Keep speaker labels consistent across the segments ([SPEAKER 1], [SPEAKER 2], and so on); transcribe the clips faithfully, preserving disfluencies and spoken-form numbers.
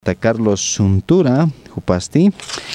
[SPEAKER 1] Carlos Suntura, Jupasti,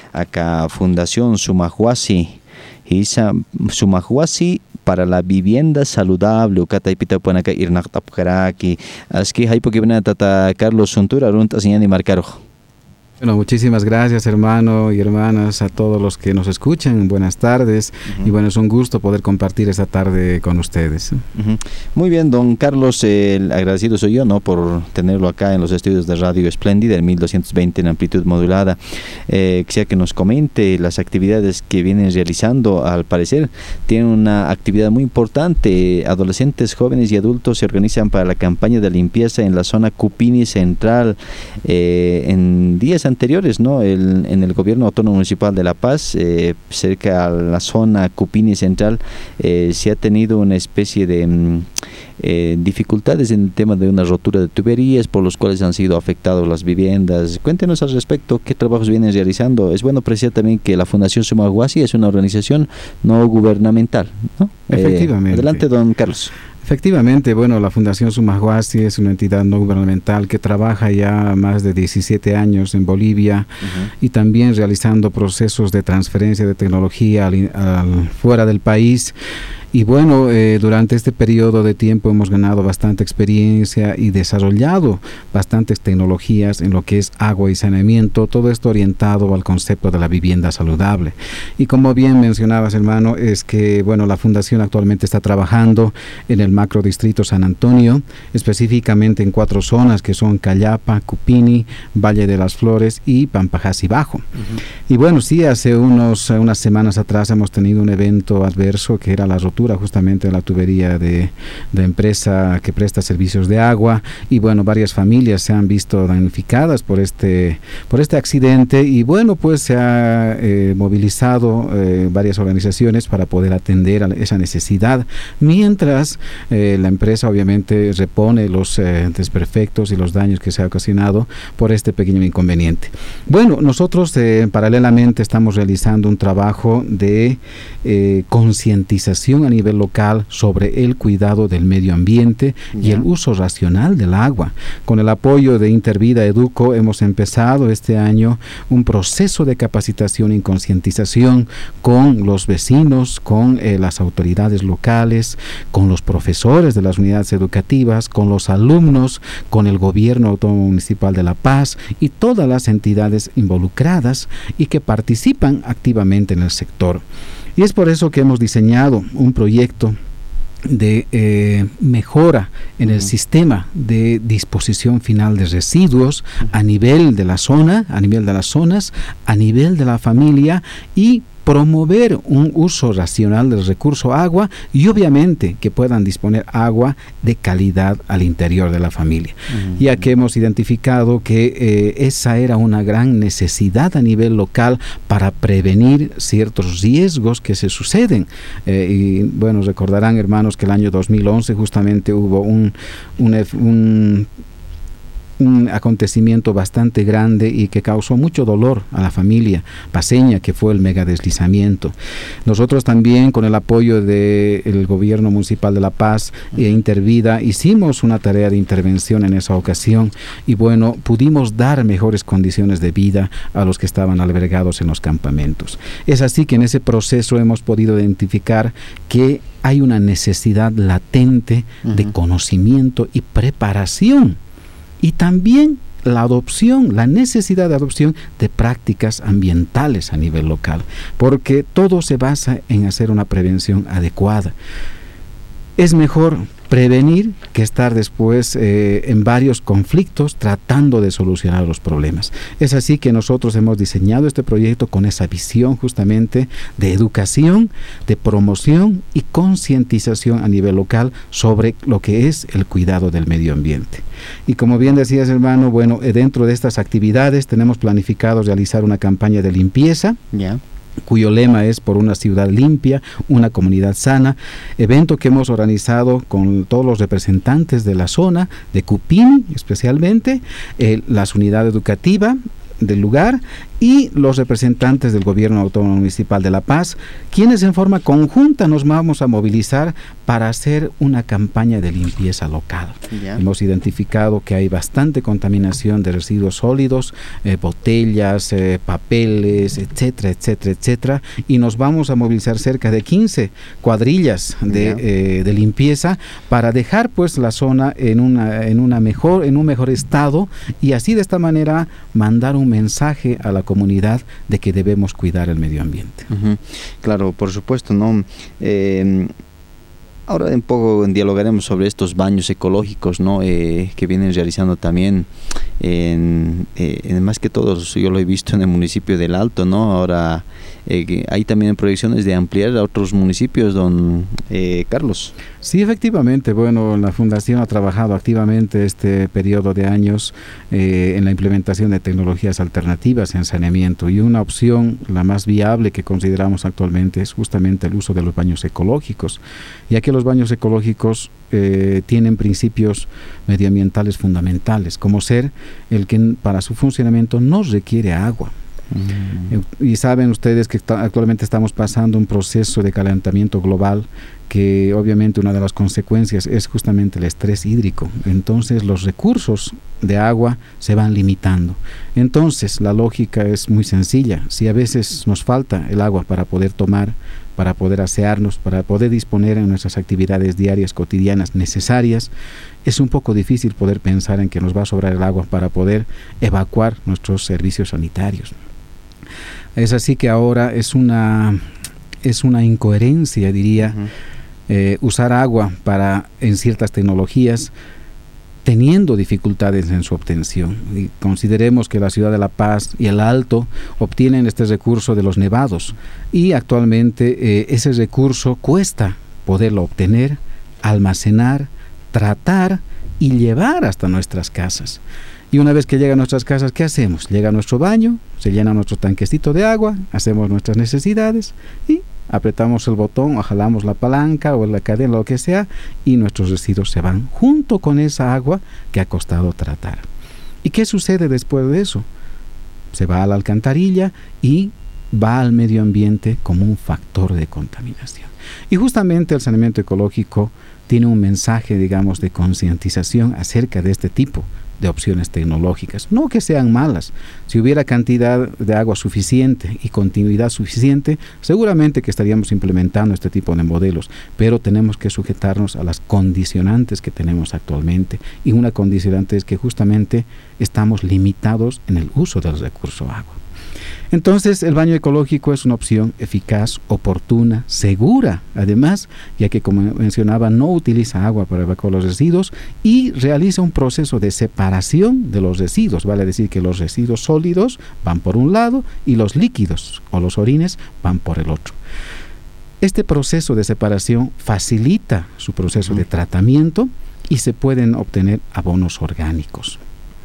[SPEAKER 1] acá Fundación Sumajuasi, Isa Sumajuasi para la vivienda saludable, Ukataipita Puanaca Irnactapkaraki, Aski Haipokibna Tata Carlos Suntura, Runta Señani Marcaro.
[SPEAKER 2] Bueno, muchísimas gracias, hermano y hermanas, a todos los que nos escuchan. Buenas tardes. Uh-huh. Y bueno, es un gusto poder compartir esta tarde con ustedes.
[SPEAKER 1] Uh-huh. Muy bien, don Carlos, eh, agradecido soy yo, ¿no?, por tenerlo acá en los estudios de Radio Espléndida, en mil doscientos veinte en amplitud modulada. Eh, quisiera que nos comente las actividades que vienen realizando. Al parecer, tienen una actividad muy importante. Adolescentes, jóvenes y adultos se organizan para la campaña de limpieza en la zona Cupini Central. Eh, en días anteriores, ¿no?, el, en el gobierno autónomo municipal de La Paz, eh, cerca a la zona Cupini Central, eh, se ha tenido una especie de mm, eh, dificultades en el tema de una rotura de tuberías, por los cuales han sido afectadas las viviendas. Cuéntenos al respecto qué trabajos vienen realizando. Es bueno apreciar también que la Fundación Sumajuasi es una organización no gubernamental, ¿no?
[SPEAKER 2] Efectivamente.
[SPEAKER 1] Eh, adelante, don Carlos.
[SPEAKER 2] Efectivamente, bueno, la Fundación Sumajuasi es una entidad no gubernamental que trabaja ya más de diecisiete años en Bolivia, uh-huh, y también realizando procesos de transferencia de tecnología al, al, fuera del país. Y bueno, eh, durante este periodo de tiempo hemos ganado bastante experiencia y desarrollado bastantes tecnologías en lo que es agua y saneamiento, todo esto orientado al concepto de la vivienda saludable. Y como bien mencionabas, hermano, es que bueno, la Fundación actualmente está trabajando en el macrodistrito San Antonio, específicamente en cuatro zonas que son Callapa, Cupini, Valle de las Flores y Pampajasi Bajo. Uh-huh. Y bueno, sí, hace unos, unas semanas atrás hemos tenido un evento adverso que era la rotura justamente de la tubería de, de empresa que presta servicios de agua, y bueno, varias familias se han visto damnificadas por este por este accidente, y bueno, pues se ha eh, movilizado eh, varias organizaciones para poder atender a esa necesidad, mientras eh, la empresa obviamente repone los eh, desperfectos y los daños que se ha ocasionado por este pequeño inconveniente. Bueno, nosotros eh, paralelamente estamos realizando un trabajo de eh, concientización a nivel local sobre el cuidado del medio ambiente, yeah, y el uso racional del agua. Con el apoyo de Intervida Educo hemos empezado este año un proceso de capacitación y concientización con los vecinos, con eh, las autoridades locales, con los profesores de las unidades educativas, con los alumnos, con el gobierno autónomo municipal de La Paz y todas las entidades involucradas y que participan activamente en el sector. Y es por eso que hemos diseñado un proyecto de eh, mejora en el uh-huh. sistema de disposición final de residuos uh-huh. a nivel de la zona, a nivel de las zonas, a nivel de la familia, y promover un uso racional del recurso agua, y obviamente que puedan disponer agua de calidad al interior de la familia, uh-huh. ya que hemos identificado que eh, esa era una gran necesidad a nivel local para prevenir ciertos riesgos que se suceden. Eh, y bueno, recordarán, hermanos, que el año dos mil once justamente hubo un, un, un un acontecimiento bastante grande y que causó mucho dolor a la familia paceña, que fue el megadeslizamiento. Nosotros también, con el apoyo del gobierno municipal de La Paz e Intervida, hicimos una tarea de intervención en esa ocasión, y bueno, pudimos dar mejores condiciones de vida a los que estaban albergados en los campamentos. Es así que en ese proceso hemos podido identificar que hay una necesidad latente uh-huh. de conocimiento y preparación, y también la adopción, la necesidad de adopción de prácticas ambientales a nivel local, porque todo se basa en hacer una prevención adecuada. Es mejor prevenir que estar después eh, en varios conflictos tratando de solucionar los problemas. Es así que nosotros hemos diseñado este proyecto con esa visión justamente de educación, de promoción y concientización a nivel local sobre lo que es el cuidado del medio ambiente. Y como bien decías, hermano, bueno, dentro de estas actividades tenemos planificado realizar una campaña de limpieza,
[SPEAKER 1] yeah,
[SPEAKER 2] cuyo lema es por una ciudad limpia, una comunidad sana, evento que hemos organizado con todos los representantes de la zona, de Cupini especialmente, eh, las unidades educativas del lugar y los representantes del Gobierno Autónomo Municipal de La Paz, quienes en forma conjunta nos vamos a movilizar para hacer una campaña de limpieza local. Yeah. Hemos identificado que hay bastante contaminación de residuos sólidos, eh, botellas, eh, papeles, etcétera, etcétera, etcétera, y nos vamos a movilizar cerca de quince cuadrillas de, yeah. eh, de limpieza para dejar pues la zona en una, en una mejor, en un mejor estado, y así de esta manera mandar un mensaje a la comunidad de que debemos cuidar el medio ambiente.
[SPEAKER 1] Uh-huh. Claro, por supuesto, ¿no? Eh, ahora un poco dialogaremos sobre estos baños ecológicos, ¿no? Eh, que vienen realizando también, en, eh, en más que todo, yo lo he visto en el municipio del Alto, ¿no? Ahora eh, hay también proyecciones de ampliar a otros municipios, don eh, Carlos.
[SPEAKER 2] Sí, efectivamente. Bueno, la Fundación ha trabajado activamente este periodo de años eh, en la implementación de tecnologías alternativas en saneamiento, y una opción, la más viable que consideramos actualmente, es justamente el uso de los baños ecológicos, ya que los baños ecológicos eh, tienen principios medioambientales fundamentales, como ser el que para su funcionamiento no requiere agua. Mm. Y saben ustedes que ta- actualmente estamos pasando un proceso de calentamiento global, que obviamente una de las consecuencias es justamente el estrés hídrico. Entonces los recursos de agua se van limitando. Entonces la lógica es muy sencilla. Si a veces nos falta el agua para poder tomar, para poder asearnos, para poder disponer en nuestras actividades diarias, cotidianas, necesarias, es un poco difícil poder pensar en que nos va a sobrar el agua para poder evacuar nuestros servicios sanitarios. Es así que ahora es una, es una incoherencia, diría, uh-huh. eh, usar agua para, en ciertas tecnologías, teniendo dificultades en su obtención. Y consideremos que la ciudad de La Paz y el Alto obtienen este recurso de los nevados, y actualmente eh, ese recurso cuesta poderlo obtener, almacenar, tratar y llevar hasta nuestras casas. Y una vez que llega a nuestras casas, ¿qué hacemos? Llega a nuestro baño, se llena nuestro tanquecito de agua, hacemos nuestras necesidades y apretamos el botón o jalamos la palanca o la cadena, lo que sea, y nuestros residuos se van junto con esa agua que ha costado tratar. ¿Y qué sucede después de eso? Se va a la alcantarilla y va al medio ambiente como un factor de contaminación. Y justamente el saneamiento ecológico tiene un mensaje, digamos, de concientización acerca de este tipo de opciones tecnológicas. No que sean malas. Si hubiera cantidad de agua suficiente y continuidad suficiente, seguramente que estaríamos implementando este tipo de modelos, pero tenemos que sujetarnos a las condicionantes que tenemos actualmente, y una condicionante es que justamente estamos limitados en el uso del recurso agua. Entonces, el baño ecológico es una opción eficaz, oportuna, segura, además, ya que, como mencionaba, no utiliza agua para evacuar los residuos y realiza un proceso de separación de los residuos. Vale decir que los residuos sólidos van por un lado y los líquidos o los orines van por el otro. Este proceso de separación facilita su proceso de tratamiento y se pueden obtener abonos orgánicos.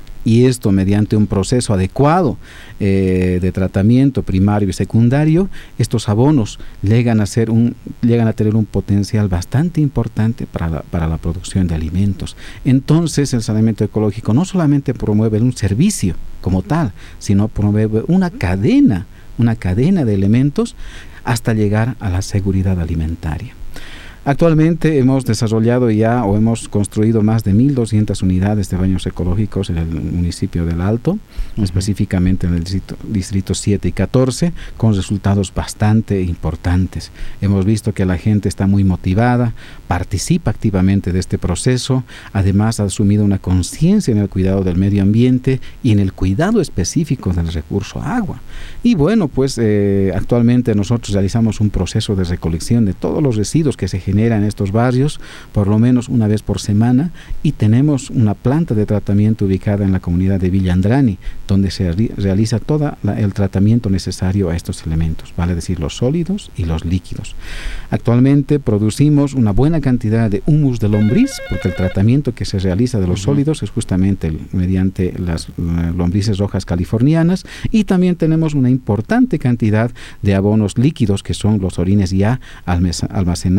[SPEAKER 2] Y esto mediante un proceso adecuado eh, de tratamiento primario y secundario, estos abonos llegan a, ser un, llegan a tener un potencial bastante importante para la, para la producción de alimentos. Entonces, el saneamiento ecológico no solamente promueve un servicio como tal, sino promueve una cadena, una cadena de elementos hasta llegar a la seguridad alimentaria. Actualmente hemos desarrollado ya o hemos construido más de mil doscientas unidades de baños ecológicos en el municipio del Alto, uh-huh. específicamente en el distrito, distrito siete y catorce, con resultados bastante importantes. Hemos visto que la gente está muy motivada, participa activamente de este proceso, además ha asumido una conciencia en el cuidado del medio ambiente y en el cuidado específico del recurso agua. Y bueno, pues eh, actualmente nosotros realizamos un proceso de recolección de todos los residuos que se generan en estos barrios, por lo menos una vez por semana, y tenemos una planta de tratamiento ubicada en la comunidad de Villa Andrani, donde se re- realiza todo el tratamiento necesario a estos elementos, vale decir los sólidos y los líquidos. Actualmente producimos una buena cantidad de humus de lombriz, porque el tratamiento que se realiza de los uh-huh. sólidos es justamente el, mediante las uh, lombrices rojas californianas, y también tenemos una importante cantidad de abonos líquidos, que son los orines ya almacenados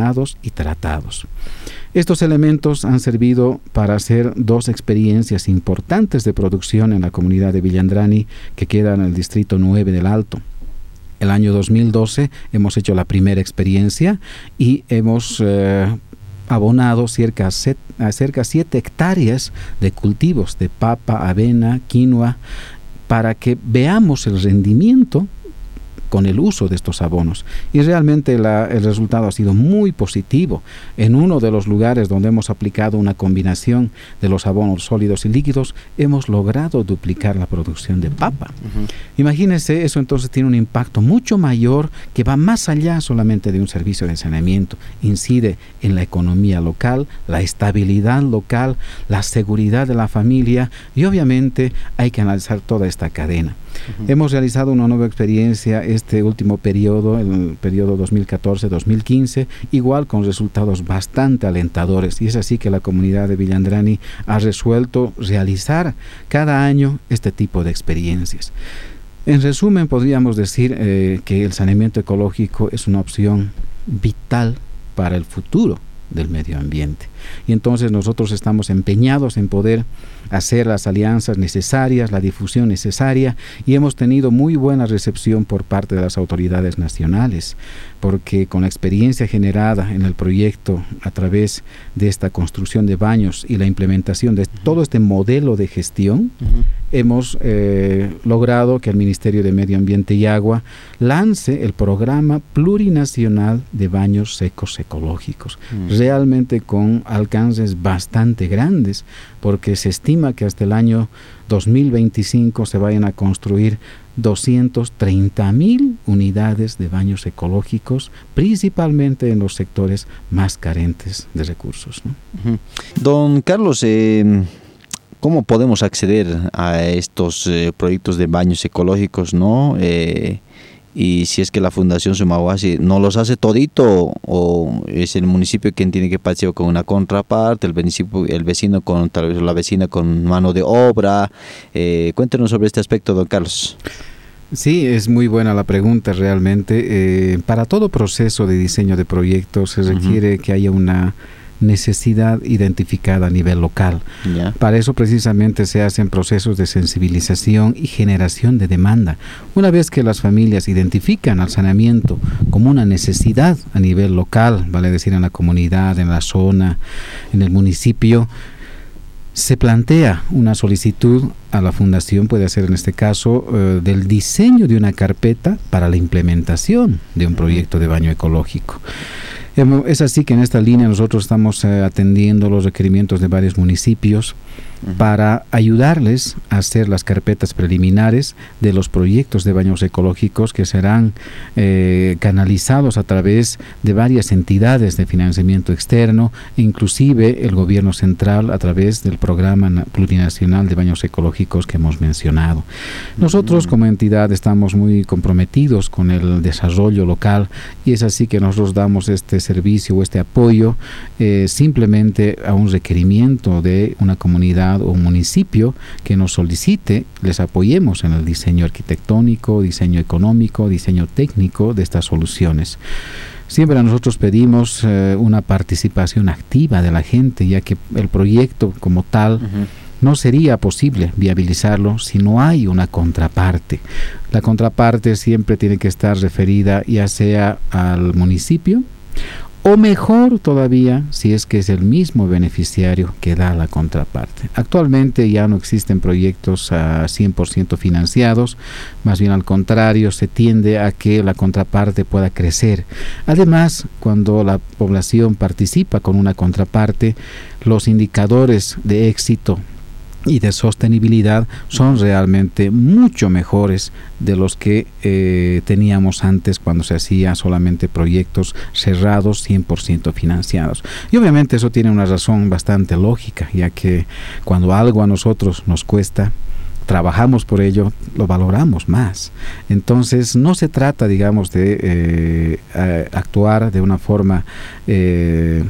[SPEAKER 2] y tratados. Estos elementos han servido para hacer dos experiencias importantes de producción en la comunidad de Villandrani, que queda en el distrito nueve del Alto. El año dos mil doce hemos hecho la primera experiencia y hemos eh, abonado cerca a cerca siete hectáreas de cultivos de papa, avena, quinoa, para que veamos el rendimiento con el uso de estos abonos. Y realmente la, el resultado ha sido muy positivo. En uno de los lugares donde hemos aplicado una combinación de los abonos sólidos y líquidos, hemos logrado duplicar la producción de papa. Uh-huh. Imagínense, eso entonces tiene un impacto mucho mayor que va más allá solamente de un servicio de saneamiento. Incide en la economía local, la estabilidad local, la seguridad de la familia y obviamente hay que analizar toda esta cadena. Uh-huh. Hemos realizado una nueva experiencia este último periodo, el periodo dos mil catorce dos mil quince, igual con resultados bastante alentadores, y es así que la comunidad de Villandrani ha resuelto realizar cada año este tipo de experiencias. En resumen, podríamos decir eh, que el saneamiento ecológico es una opción vital para el futuro del medio ambiente. Y entonces nosotros estamos empeñados en poder hacer las alianzas necesarias, la difusión necesaria, y hemos tenido muy buena recepción por parte de las autoridades nacionales, porque con la experiencia generada en el proyecto a través de esta construcción de baños y la implementación de uh-huh. todo este modelo de gestión, uh-huh. hemos eh, logrado que el Ministerio de Medio Ambiente y Agua lance el programa plurinacional de baños secos ecológicos, uh-huh. realmente con alcances bastante grandes, porque se estima que hasta el año dos mil veinticinco se vayan a construir doscientas treinta mil unidades de baños ecológicos, principalmente en los sectores más carentes de recursos, ¿no? Uh-huh.
[SPEAKER 1] Don Carlos, eh, ¿cómo podemos acceder a estos eh, proyectos de baños ecológicos, no? Eh, y si es que la Fundación Sumaguasi no los hace todito, o es el municipio quien tiene que participar con una contraparte, el vecino, el vecino con tal vez la vecina con mano de obra. Eh, cuéntenos sobre este aspecto, don Carlos.
[SPEAKER 2] Sí, es muy buena la pregunta realmente. Eh, para todo proceso de diseño de proyectos se requiere uh-huh. que haya una necesidad identificada a nivel local. Yeah. Para eso precisamente se hacen procesos de sensibilización y generación de demanda. Una vez que las familias identifican al saneamiento como una necesidad a nivel local, vale decir en la comunidad, en la zona, en el municipio, se plantea una solicitud a la fundación, puede ser en este caso, eh, del diseño de una carpeta para la implementación de un proyecto de baño ecológico. Es así que en esta línea nosotros estamos eh, atendiendo los requerimientos de varios municipios uh-huh. para ayudarles a hacer las carpetas preliminares de los proyectos de baños ecológicos que serán eh, canalizados a través de varias entidades de financiamiento externo, inclusive el gobierno central a través del programa plurinacional de baños ecológicos que hemos mencionado. Nosotros uh-huh. como entidad estamos muy comprometidos con el desarrollo local y es así que nosotros damos este servicio o este apoyo eh, simplemente a un requerimiento de una comunidad o un municipio que nos solicite, les apoyemos en el diseño arquitectónico, diseño económico, diseño técnico de estas soluciones. Siempre nosotros pedimos eh, una participación activa de la gente, ya que el proyecto como tal uh-huh. no sería posible viabilizarlo si no hay una contraparte. La contraparte siempre tiene que estar referida ya sea al municipio o mejor todavía si es que es el mismo beneficiario que da la contraparte. Actualmente ya no existen proyectos a cien por ciento financiados, más bien al contrario, se tiende a que la contraparte pueda crecer. Además, cuando la población participa con una contraparte, los indicadores de éxito y de sostenibilidad son realmente mucho mejores de los que eh, teníamos antes cuando se hacía solamente proyectos cerrados cien por ciento financiados. Y obviamente eso tiene una razón bastante lógica, ya que cuando algo a nosotros nos cuesta, trabajamos por ello, lo valoramos más. Entonces no se trata, digamos, de eh, actuar de una forma eh,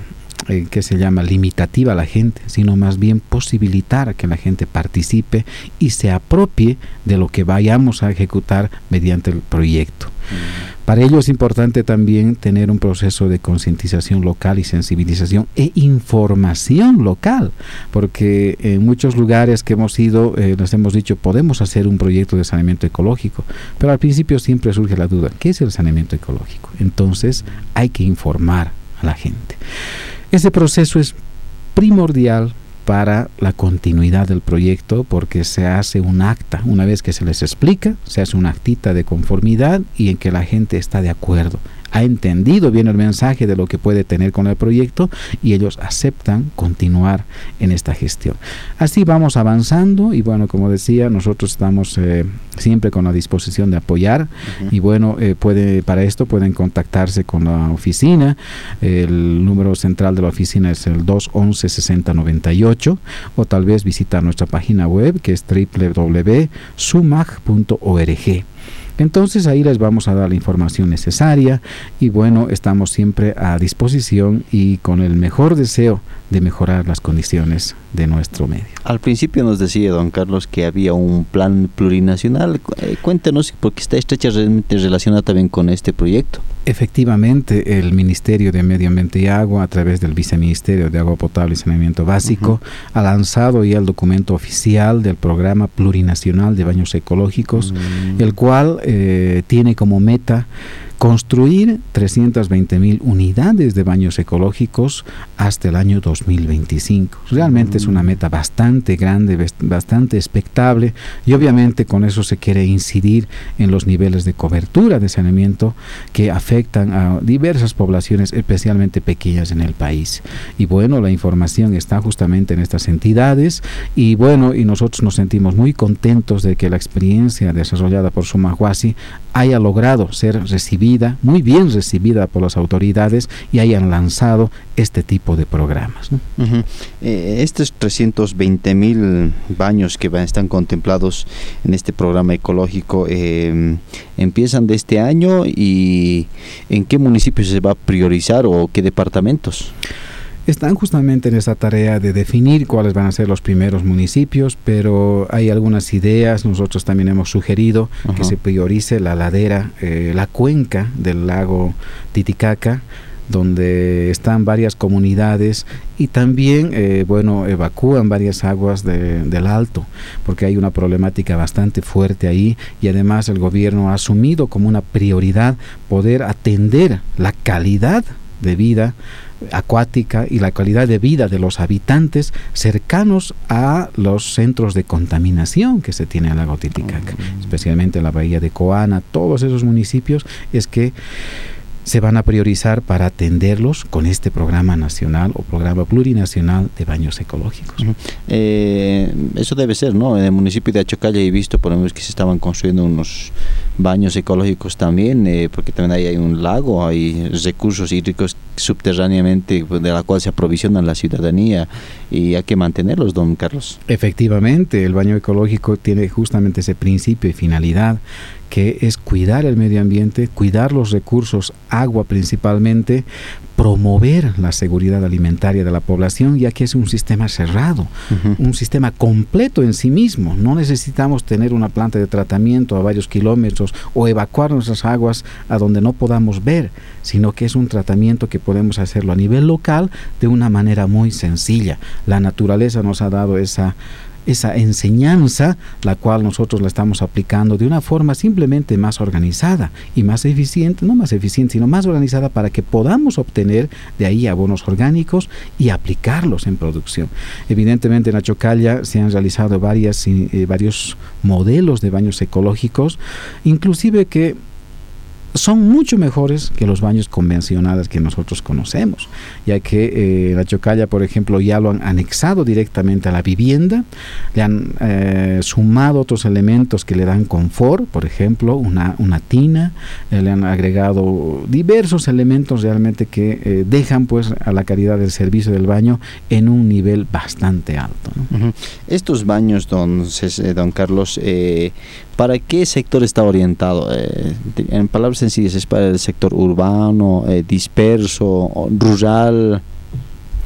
[SPEAKER 2] eh, que se llama limitativa a la gente, sino más bien posibilitar que la gente participe y se apropie de lo que vayamos a ejecutar mediante el proyecto. Mm. Para ello es importante también tener un proceso de concientización local y sensibilización e información local, porque en muchos lugares que hemos ido, eh, les hemos dicho, podemos hacer un proyecto de saneamiento ecológico, pero al principio siempre surge la duda, ¿qué es el saneamiento ecológico? Entonces hay que informar a la gente. Ese proceso es primordial para la continuidad del proyecto, porque se hace un acta, una vez que se les explica, se hace una actita de conformidad y en que la gente está de acuerdo, ha entendido bien el mensaje de lo que puede tener con el proyecto y ellos aceptan continuar en esta gestión. Así vamos avanzando y bueno, como decía, nosotros estamos eh, siempre con la disposición de apoyar. Uh-huh. Y bueno, eh, puede, para esto pueden contactarse con la oficina. El número central de la oficina es el dos once, sesenta noventa y ocho, o tal vez visitar nuestra página web, que es doble u doble u doble u punto sumag punto org. Entonces ahí les vamos a dar la información necesaria y bueno, estamos siempre a disposición y con el mejor deseo de mejorar las condiciones de nuestro medio.
[SPEAKER 1] Al principio nos decía don Carlos que había un plan plurinacional. Cuéntenos, porque está estrechamente relacionado también con este proyecto.
[SPEAKER 2] Efectivamente, el Ministerio de Medio Ambiente y Agua, a través del Viceministerio de Agua Potable y Saneamiento Básico, uh-huh. ha lanzado ya el documento oficial del Programa Plurinacional de Baños Ecológicos, uh-huh. el cual eh, tiene como meta construir trescientas veinte mil unidades de baños ecológicos hasta el año dos mil veinticinco. Realmente mm. es una meta bastante grande, bastante expectable, y obviamente con eso se quiere incidir en los niveles de cobertura de saneamiento que afectan a diversas poblaciones, especialmente pequeñas en el país. Y bueno, la información está justamente en estas entidades y bueno, y nosotros nos sentimos muy contentos de que la experiencia desarrollada por Sumahuasi haya logrado ser recibida, muy bien recibida por las autoridades y hayan lanzado este tipo de programas, ¿no?
[SPEAKER 1] Uh-huh. Eh, estos trescientos veinte mil baños que van, están contemplados en este programa ecológico eh, empiezan de este año, y ¿en qué municipios se va a priorizar o qué departamentos?
[SPEAKER 2] Están justamente en esa tarea de definir cuáles van a ser los primeros municipios, pero hay algunas ideas. Nosotros también hemos sugerido uh-huh. que se priorice la ladera, eh, la cuenca del lago Titicaca, donde están varias comunidades y también, eh, bueno, evacúan varias aguas de, del Alto, porque hay una problemática bastante fuerte ahí, y además el gobierno ha asumido como una prioridad poder atender la calidad de vida acuática y la calidad de vida de los habitantes cercanos a los centros de contaminación que se tiene en el lago Titicaca, oh, especialmente en la bahía de Coana. Todos esos municipios es que se van a priorizar para atenderlos con este programa nacional o programa plurinacional de baños ecológicos. Uh-huh.
[SPEAKER 1] Eh, eso debe ser, ¿no? En el municipio de Achocalla he visto por lo menos que se estaban construyendo unos baños ecológicos también, eh, porque también ahí hay un lago, hay recursos hídricos subterráneamente de la cual se aprovisionan la ciudadanía, y hay que mantenerlos, don Carlos.
[SPEAKER 2] Efectivamente, el baño ecológico tiene justamente ese principio y finalidad, que es cuidar el medio ambiente, cuidar los recursos, agua principalmente, promover la seguridad alimentaria de la población, ya que es un sistema cerrado, uh-huh. un sistema completo en sí mismo. No necesitamos tener una planta de tratamiento a varios kilómetros o evacuar nuestras aguas a donde no podamos ver, sino que es un tratamiento que podemos hacerlo a nivel local de una manera muy sencilla. La naturaleza nos ha dado esa esa enseñanza, la cual nosotros la estamos aplicando de una forma simplemente más organizada y más eficiente, no más eficiente, sino más organizada, para que podamos obtener de ahí abonos orgánicos y aplicarlos en producción. Evidentemente en Achocalla se han realizado varias, eh, varios modelos de baños ecológicos, inclusive que son mucho mejores que los baños convencionales que nosotros conocemos, ya que eh, en Achocalla, por ejemplo, ya lo han anexado directamente a la vivienda, le han eh, sumado otros elementos que le dan confort, por ejemplo, una, una tina, eh, le han agregado diversos elementos realmente que eh, dejan pues a la calidad del servicio del baño en un nivel bastante alto, ¿no?
[SPEAKER 1] Uh-huh. Estos baños, don, don Carlos, eh, ¿para qué sector está orientado? Eh, en palabras sencillas, ¿es para el sector urbano, eh, disperso, rural?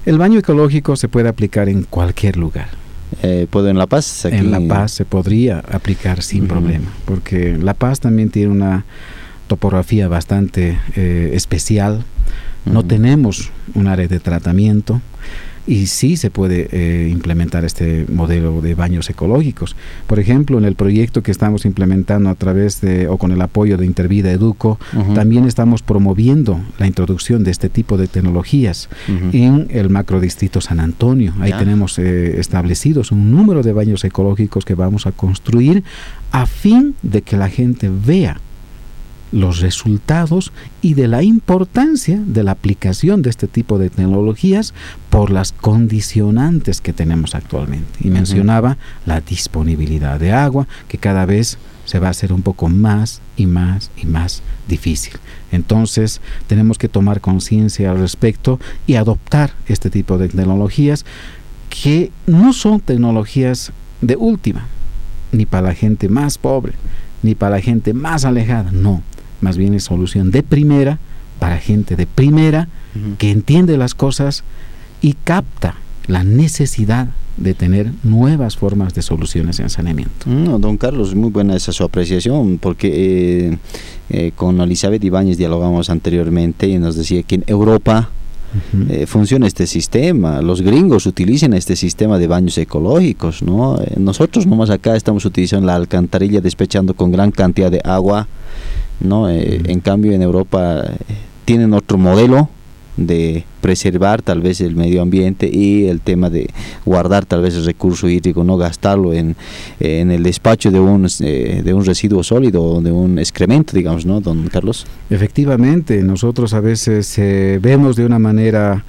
[SPEAKER 2] El baño ecológico se puede aplicar en cualquier lugar.
[SPEAKER 1] Eh, ¿Puedo en La Paz? Aquí?
[SPEAKER 2] En La Paz se podría aplicar sin uh-huh. problema, porque La Paz también tiene una topografía bastante eh, especial. Uh-huh. No tenemos un área de tratamiento y sí se puede eh, implementar este modelo de baños ecológicos. Por ejemplo, en el proyecto que estamos implementando a través de o con el apoyo de Intervida Educo, uh-huh. también estamos promoviendo la introducción de este tipo de tecnologías uh-huh. en el macrodistrito San Antonio. Ahí yeah. tenemos eh, establecidos un número de baños ecológicos que vamos a construir a fin de que la gente vea los resultados y de la importancia de la aplicación de este tipo de tecnologías por las condicionantes que tenemos actualmente. Y uh-huh. mencionaba la disponibilidad de agua, que cada vez se va a hacer un poco más y más y más difícil. Entonces tenemos que tomar conciencia al respecto y adoptar este tipo de tecnologías que no son tecnologías de última, ni para la gente más pobre, ni para la gente más alejada, no. Más bien es solución de primera para gente de primera uh-huh. que entiende las cosas y capta la necesidad de tener nuevas formas de soluciones en saneamiento.
[SPEAKER 1] No, don Carlos, muy buena esa su apreciación, porque eh, eh, con Elizabeth Ibáñez dialogamos anteriormente y nos decía que en Europa Uh-huh. Eh, funciona este sistema, los gringos utilizan este sistema de baños ecológicos, ¿no? Eh, nosotros nomás acá estamos utilizando la alcantarilla despechando con gran cantidad de agua, ¿no? Eh, uh-huh. En cambio en Europa eh, tienen otro modelo de preservar tal vez el medio ambiente y el tema de guardar tal vez el recurso hídrico, no gastarlo en, en el despacho de un, eh, de un residuo sólido o de un excremento, digamos, ¿no, don Carlos?
[SPEAKER 2] Efectivamente, nosotros a veces eh, vemos de una manera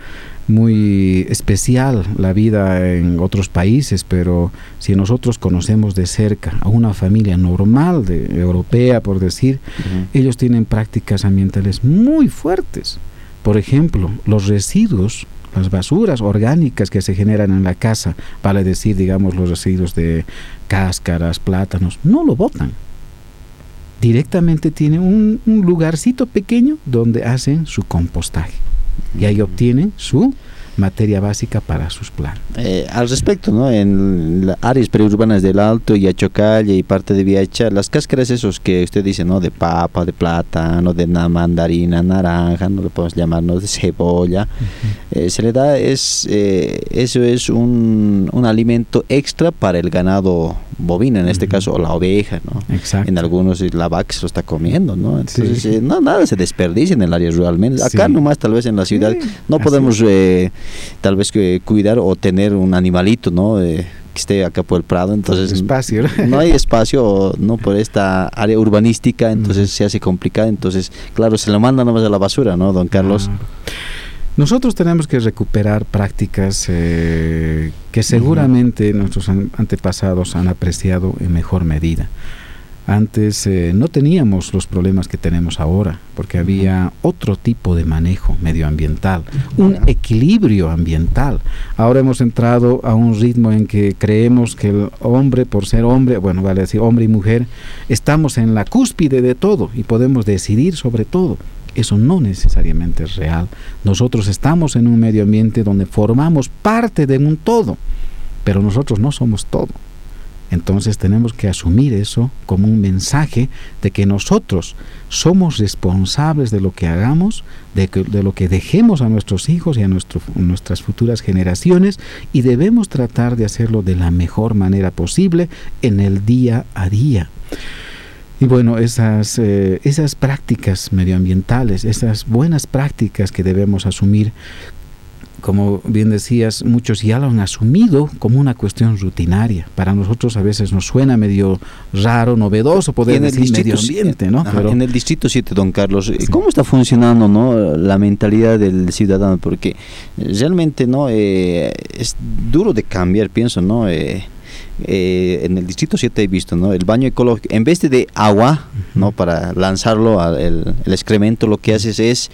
[SPEAKER 2] muy especial la vida en otros países, pero si nosotros conocemos de cerca a una familia normal, de, europea por decir, uh-huh. ellos tienen prácticas ambientales muy fuertes. Por ejemplo, los residuos, las basuras orgánicas que se generan en la casa, vale decir, digamos, los residuos de cáscaras, plátanos, no lo botan. Directamente tienen un, un lugarcito pequeño donde hacen su compostaje y ahí obtienen su materia básica para sus plantas.
[SPEAKER 1] Eh, al respecto, ¿no? En las áreas periurbanas del Alto y Achocalla y parte de Viacha, las cáscaras esos que usted dice, ¿no? De papa, de plátano, de na- mandarina, naranja, no le podemos llamar, ¿no? De cebolla, uh-huh. eh, se le da, es eh, eso es un, un alimento extra para el ganado bovino, en este uh-huh. caso, o la oveja, ¿no?
[SPEAKER 2] Exacto.
[SPEAKER 1] En algunos la vaca se lo está comiendo, ¿no? Entonces,
[SPEAKER 2] sí.
[SPEAKER 1] eh, no, nada se desperdicia en el área rural, acá sí. nomás tal vez en la ciudad sí. no podemos eh, tal vez que cuidar o tener un animalito, ¿no? Eh, que esté acá por el Prado, entonces
[SPEAKER 2] espacio.
[SPEAKER 1] no hay espacio, no por esta área urbanística, entonces mm. se hace complicado, entonces claro, se lo manda nomás a la basura, ¿no, don Carlos?
[SPEAKER 2] Claro. Nosotros tenemos que recuperar prácticas eh, que seguramente uh-huh. nuestros antepasados han apreciado en mejor medida. Antes eh, no teníamos los problemas que tenemos ahora, porque había otro tipo de manejo medioambiental, un equilibrio ambiental. Ahora hemos entrado a un ritmo en que creemos que el hombre, por ser hombre, bueno, vale decir hombre y mujer, estamos en la cúspide de todo y podemos decidir sobre todo. Eso no necesariamente es real. Nosotros estamos en un medio ambiente donde formamos parte de un todo, pero nosotros no somos todo. Entonces tenemos que asumir eso como un mensaje de que nosotros somos responsables de lo que hagamos, de, que, de lo que dejemos a nuestros hijos y a nuestro, nuestras futuras generaciones, y debemos tratar de hacerlo de la mejor manera posible en el día a día. Y bueno, esas, eh, esas prácticas medioambientales, esas buenas prácticas que debemos asumir, como bien decías, muchos ya lo han asumido como una cuestión rutinaria. Para nosotros a veces nos suena medio raro, novedoso poder decir medio ambiente, ¿no?
[SPEAKER 1] Ajá,
[SPEAKER 2] Pero,
[SPEAKER 1] en el distrito siete, don Carlos,
[SPEAKER 2] sí.
[SPEAKER 1] ¿cómo está funcionando, no, la mentalidad del ciudadano? Porque realmente, no, eh, es duro de cambiar, pienso, no. Eh, Eh, en el distrito siete he visto, ¿no? El baño ecológico, en vez de, de agua, uh-huh. ¿no? Para lanzarlo al el, el excremento, lo que haces es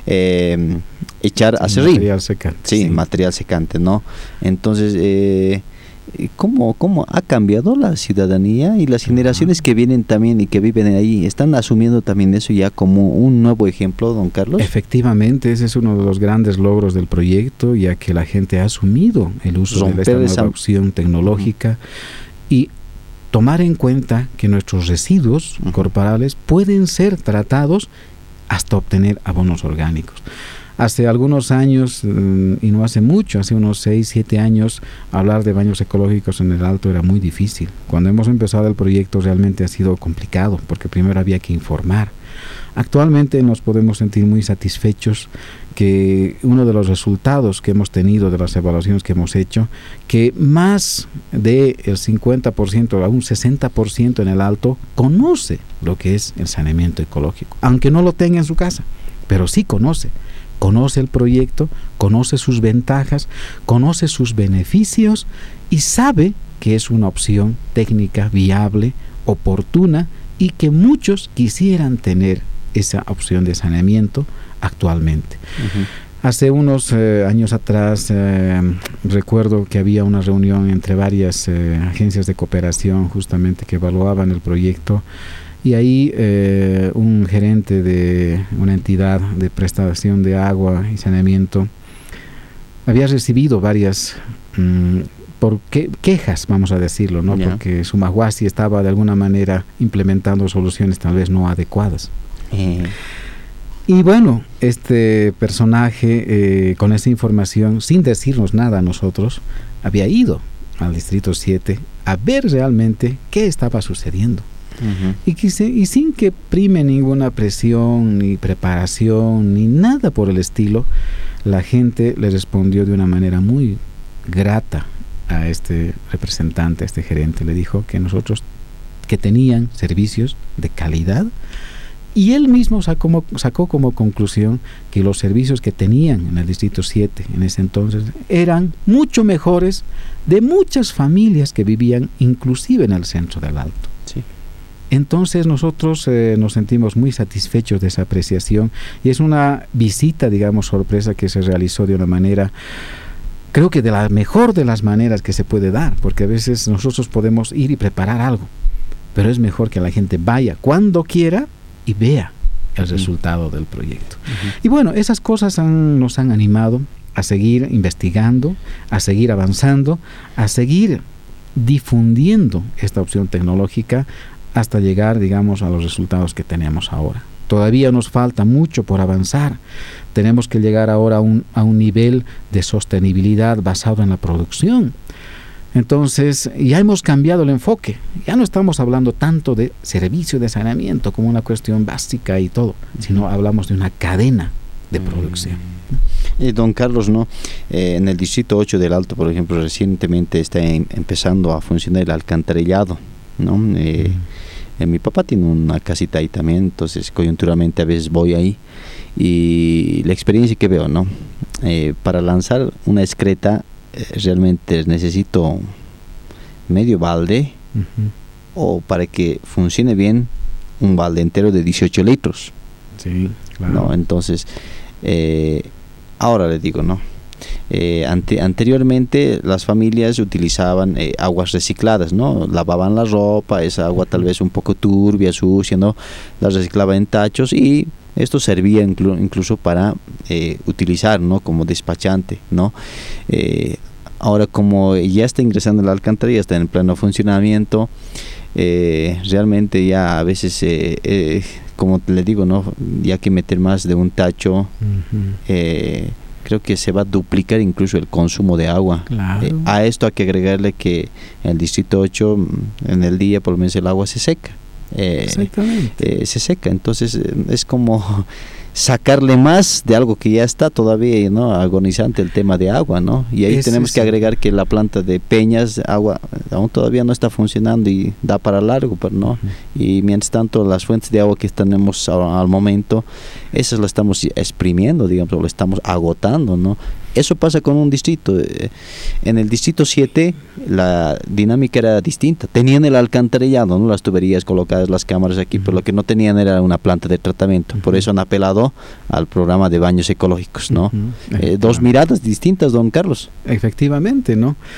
[SPEAKER 1] eh, echar acerrín.
[SPEAKER 2] Material secante.
[SPEAKER 1] Sí,
[SPEAKER 2] sí,
[SPEAKER 1] material secante, ¿no? Entonces, eh, ¿Cómo, ¿Cómo ha cambiado la ciudadanía y las generaciones que vienen también y que viven ahí? ¿Están asumiendo también eso ya como un nuevo ejemplo, don Carlos?
[SPEAKER 2] Efectivamente, ese es uno de los grandes logros del proyecto, ya que la gente ha asumido el uso Romper de esta nueva esa... opción tecnológica uh-huh. y tomar en cuenta que nuestros residuos uh-huh. corporales pueden ser tratados hasta obtener abonos orgánicos. Hace algunos años, y no hace mucho, hace unos seis, siete años, hablar de baños ecológicos en el Alto era muy difícil. Cuando hemos empezado el proyecto realmente ha sido complicado, porque primero había que informar. Actualmente nos podemos sentir muy satisfechos que uno de los resultados que hemos tenido de las evaluaciones que hemos hecho, que más del cincuenta por ciento a un sesenta por ciento en el Alto conoce lo que es el saneamiento ecológico, aunque no lo tenga en su casa, pero sí conoce. Conoce el proyecto, conoce sus ventajas, conoce sus beneficios y sabe que es una opción técnica viable, oportuna y que muchos quisieran tener esa opción de saneamiento actualmente. Uh-huh. Hace unos eh, años atrás eh, recuerdo que había una reunión entre varias eh, agencias de cooperación justamente que evaluaban el proyecto. Y ahí eh, un gerente de una entidad de prestación de agua y saneamiento había recibido varias mmm, por que, quejas, vamos a decirlo, ¿no? Yeah. Porque Sumaguasi estaba de alguna manera implementando soluciones tal vez no adecuadas. Eh. Y bueno, este personaje eh, con esa información, sin decirnos nada a nosotros, había ido al Distrito siete a ver realmente qué estaba sucediendo. Uh-huh. y, que se, y sin que prime ninguna presión ni preparación ni nada por el estilo, la gente le respondió de una manera muy grata a este representante, a este gerente. Le dijo que nosotros, que tenían servicios de calidad, y él mismo sacó como, sacó como conclusión que los servicios que tenían en el Distrito siete en ese entonces eran mucho mejores de muchas familias que vivían inclusive en el centro del Alto. Sí. Entonces nosotros eh, nos sentimos muy satisfechos de esa apreciación y es una visita, digamos, sorpresa que se realizó de una manera, creo que de la mejor de las maneras que se puede dar, porque a veces nosotros podemos ir y preparar algo, pero es mejor que la gente vaya cuando quiera y vea el uh-huh. resultado del proyecto. Uh-huh. Y bueno, esas cosas han, nos han animado a seguir investigando, a seguir avanzando, a seguir difundiendo esta opción tecnológica hasta llegar, digamos, a los resultados que tenemos ahora. Todavía nos falta mucho por avanzar. Tenemos que llegar ahora a un, a un nivel de sostenibilidad basado en la producción. Entonces, ya hemos cambiado el enfoque. Ya no estamos hablando tanto de servicio de saneamiento como una cuestión básica y todo, sino hablamos de una cadena de producción.
[SPEAKER 1] Eh, don Carlos, ¿no? Eh, en el Distrito ocho del Alto, por ejemplo, recientemente está en, empezando a funcionar el alcantarillado, ¿no? Eh, mm. eh, mi papá tiene una casita ahí también, entonces coyunturalmente a veces voy ahí y la experiencia que veo, ¿no? Eh, para lanzar una excreta eh, realmente necesito medio balde uh-huh. o para que funcione bien un balde entero de dieciocho litros.
[SPEAKER 2] Sí, claro.
[SPEAKER 1] ¿No? Entonces, eh, ahora les digo, ¿no? Eh, ante, anteriormente las familias utilizaban eh, aguas recicladas, ¿no? Lavaban la ropa, esa agua tal vez un poco turbia, sucia, ¿no? La reciclaban en tachos y esto servía inclu- incluso para eh, utilizar, ¿no? Como despachante, ¿no? Eh, ahora como ya está ingresando la alcantarilla, está en pleno funcionamiento, eh, realmente ya a veces eh, eh, como le digo, ¿no? Ya que meter más de un tacho, uh-huh. eh, creo que se va a duplicar incluso el consumo de agua.
[SPEAKER 2] Claro.
[SPEAKER 1] Eh, a esto hay que agregarle que en el Distrito ocho, en el día por lo menos el agua se seca. Eh,
[SPEAKER 2] Exactamente.
[SPEAKER 1] Eh, se seca, entonces eh, es como sacarle más de algo que ya está todavía, ¿no? Agonizante el tema de agua, ¿no? Y ahí Ese tenemos sí. que agregar que la planta de Peñas, agua, aún todavía no está funcionando y da para largo, pero no. Uh-huh. Y mientras tanto las fuentes de agua que tenemos al, al momento, esas las estamos exprimiendo, digamos, o lo estamos agotando, ¿no? Eso pasa con un distrito. En el Distrito siete la dinámica era distinta. Tenían el alcantarillado, ¿no? Las tuberías colocadas, las cámaras aquí, uh-huh. pero lo que no tenían era una planta de tratamiento. Uh-huh. Por eso han apelado al programa de baños ecológicos, ¿no? Uh-huh. Eh, dos miradas distintas, don Carlos.
[SPEAKER 2] Efectivamente, ¿no?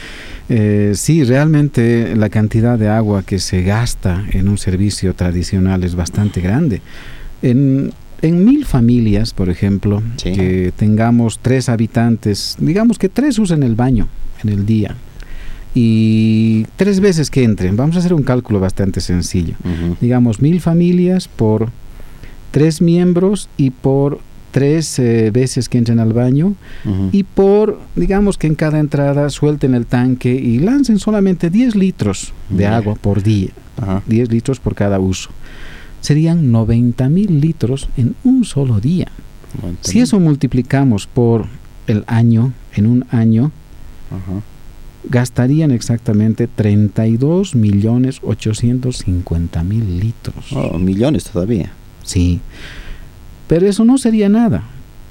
[SPEAKER 2] Eh, sí, realmente la cantidad de agua que se gasta en un servicio tradicional es bastante grande. En, en mil familias, por ejemplo, sí. que tengamos tres habitantes, digamos que tres usen el baño en el día y tres veces que entren, vamos a hacer un cálculo bastante sencillo. Uh-huh. Digamos mil familias por tres miembros y por tres eh, veces que entren al baño, uh-huh. y por, digamos que en cada entrada suelten el tanque y lancen solamente diez litros de uh-huh. agua por día, uh-huh. diez litros por cada uso. Serían noventa mil litros en un solo día. Uh-huh. Si eso multiplicamos por el año, en un año, uh-huh. gastarían exactamente treinta y dos millones ochocientos cincuenta mil litros.
[SPEAKER 1] Oh, millones todavía.
[SPEAKER 2] Sí. Pero eso no sería nada.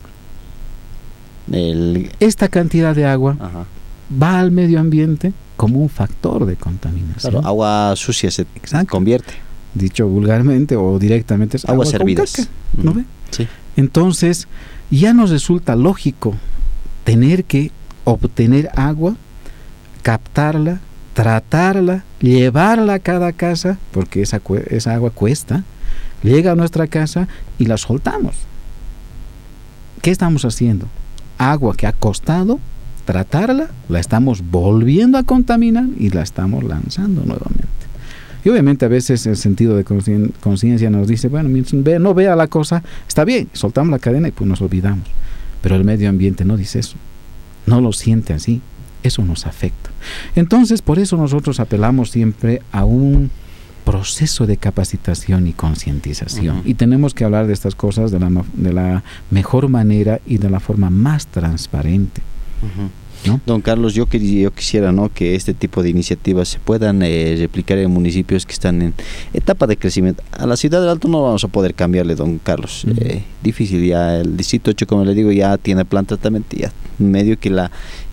[SPEAKER 2] El... Esta cantidad de agua Ajá. va al medio ambiente como un factor de contaminación.
[SPEAKER 1] Claro, agua sucia se Exacto. convierte.
[SPEAKER 2] Dicho vulgarmente o directamente es agua,
[SPEAKER 1] agua servidas.
[SPEAKER 2] Con caca, ¿no ve?
[SPEAKER 1] Sí.
[SPEAKER 2] Entonces, ya nos resulta lógico tener que obtener agua, captarla, tratarla, llevarla a cada casa, porque esa, esa agua cuesta. Llega a nuestra casa y la soltamos. ¿Qué estamos haciendo? Agua que ha costado tratarla, la estamos volviendo a contaminar y la estamos lanzando nuevamente. Y obviamente a veces el sentido de conciencia nos dice, bueno, no vea la cosa, está bien, soltamos la cadena y pues nos olvidamos. Pero el medio ambiente no dice eso, no lo siente así, eso nos afecta. Entonces, por eso nosotros apelamos siempre a un proceso de capacitación y concientización. Uh-huh. Y tenemos que hablar de estas cosas de la, de la mejor manera y de la forma más transparente.
[SPEAKER 1] Uh-huh. ¿No? Don Carlos, yo, quería, yo quisiera ¿no? que este tipo de iniciativas se puedan eh, replicar en municipios que están en etapa de crecimiento. A la ciudad del Alto no vamos a poder cambiarle, don Carlos. Uh-huh. Eh, difícil, ya el distrito ocho, como le digo, ya tiene plan de tratamiento, ya medio que la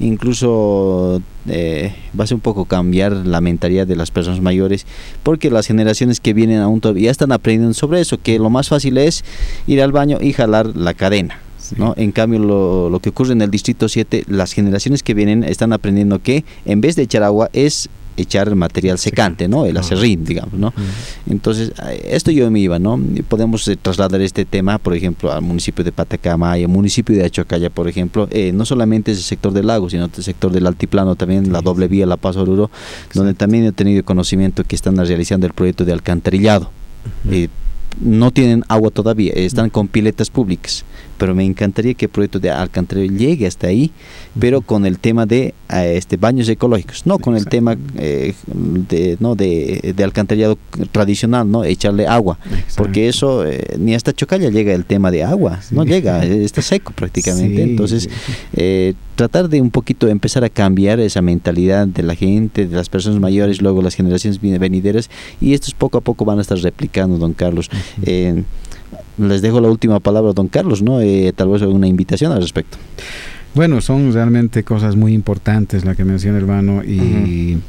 [SPEAKER 1] incluso eh, va a ser un poco cambiar la mentalidad de las personas mayores, porque las generaciones que vienen aún todavía están aprendiendo sobre eso, que lo más fácil es ir al baño y jalar la cadena. Sí. ¿No? En cambio, lo, lo que ocurre en el distrito siete, las generaciones que vienen están aprendiendo que en vez de echar agua es echar material secante, ¿no? El acerrín, digamos, ¿no? Uh-huh. Entonces, esto yo me iba, ¿no? Podemos eh, trasladar este tema, por ejemplo, al municipio de Patacamaya, al municipio de Achocalla, por ejemplo, eh, no solamente es el sector del lago, sino el sector del altiplano también, sí, la doble vía La Paz Oruro, exacto, donde también he tenido conocimiento que están realizando el proyecto de alcantarillado. Uh-huh. Eh, no tienen agua todavía, están con piletas públicas, pero me encantaría que el proyecto de alcantarillado llegue hasta ahí, pero con el tema de uh, este baños ecológicos, no con Exacto. el tema eh, de no de, de alcantarillado tradicional, no echarle agua, Exacto. porque eso eh, ni hasta Chocalla llega el tema de agua, sí. no llega, está seco prácticamente, sí. entonces eh, tratar de un poquito empezar a cambiar esa mentalidad de la gente, de las personas mayores, luego las generaciones venideras, y estos poco a poco van a estar replicando, don Carlos. Uh-huh. eh, les dejo la última palabra, don Carlos, ¿no? Eh, tal vez una invitación al respecto.
[SPEAKER 2] Bueno, son realmente cosas muy importantes la que menciona, hermano, y uh-huh.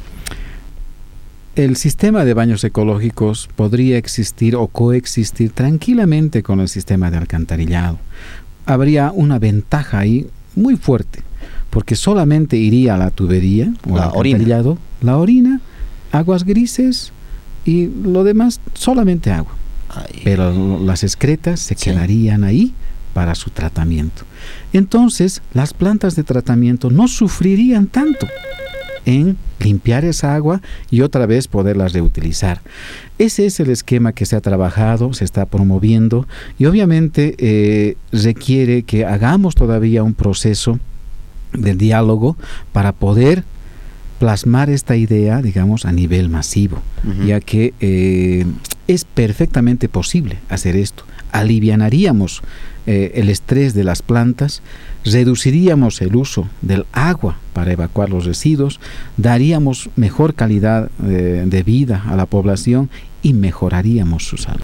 [SPEAKER 2] el sistema de baños ecológicos podría existir o coexistir tranquilamente con el sistema de alcantarillado. Habría una ventaja ahí muy fuerte, porque solamente iría a la tubería o
[SPEAKER 1] la
[SPEAKER 2] al alcantarillado,
[SPEAKER 1] orina.
[SPEAKER 2] la orina, aguas grises y lo demás solamente agua. Ay. Pero las excretas se sí. quedarían ahí para su tratamiento. Entonces, las plantas de tratamiento no sufrirían tanto en limpiar esa agua y otra vez poderla reutilizar. Ese es el esquema que se ha trabajado, se está promoviendo y obviamente eh, requiere que hagamos todavía un proceso de diálogo para poder plasmar esta idea, digamos, a nivel masivo, uh-huh. ya que eh, es perfectamente posible hacer esto. Alivianaríamos eh, el estrés de las plantas, reduciríamos el uso del agua para evacuar los residuos, daríamos mejor calidad eh, de vida a la población y mejoraríamos su salud.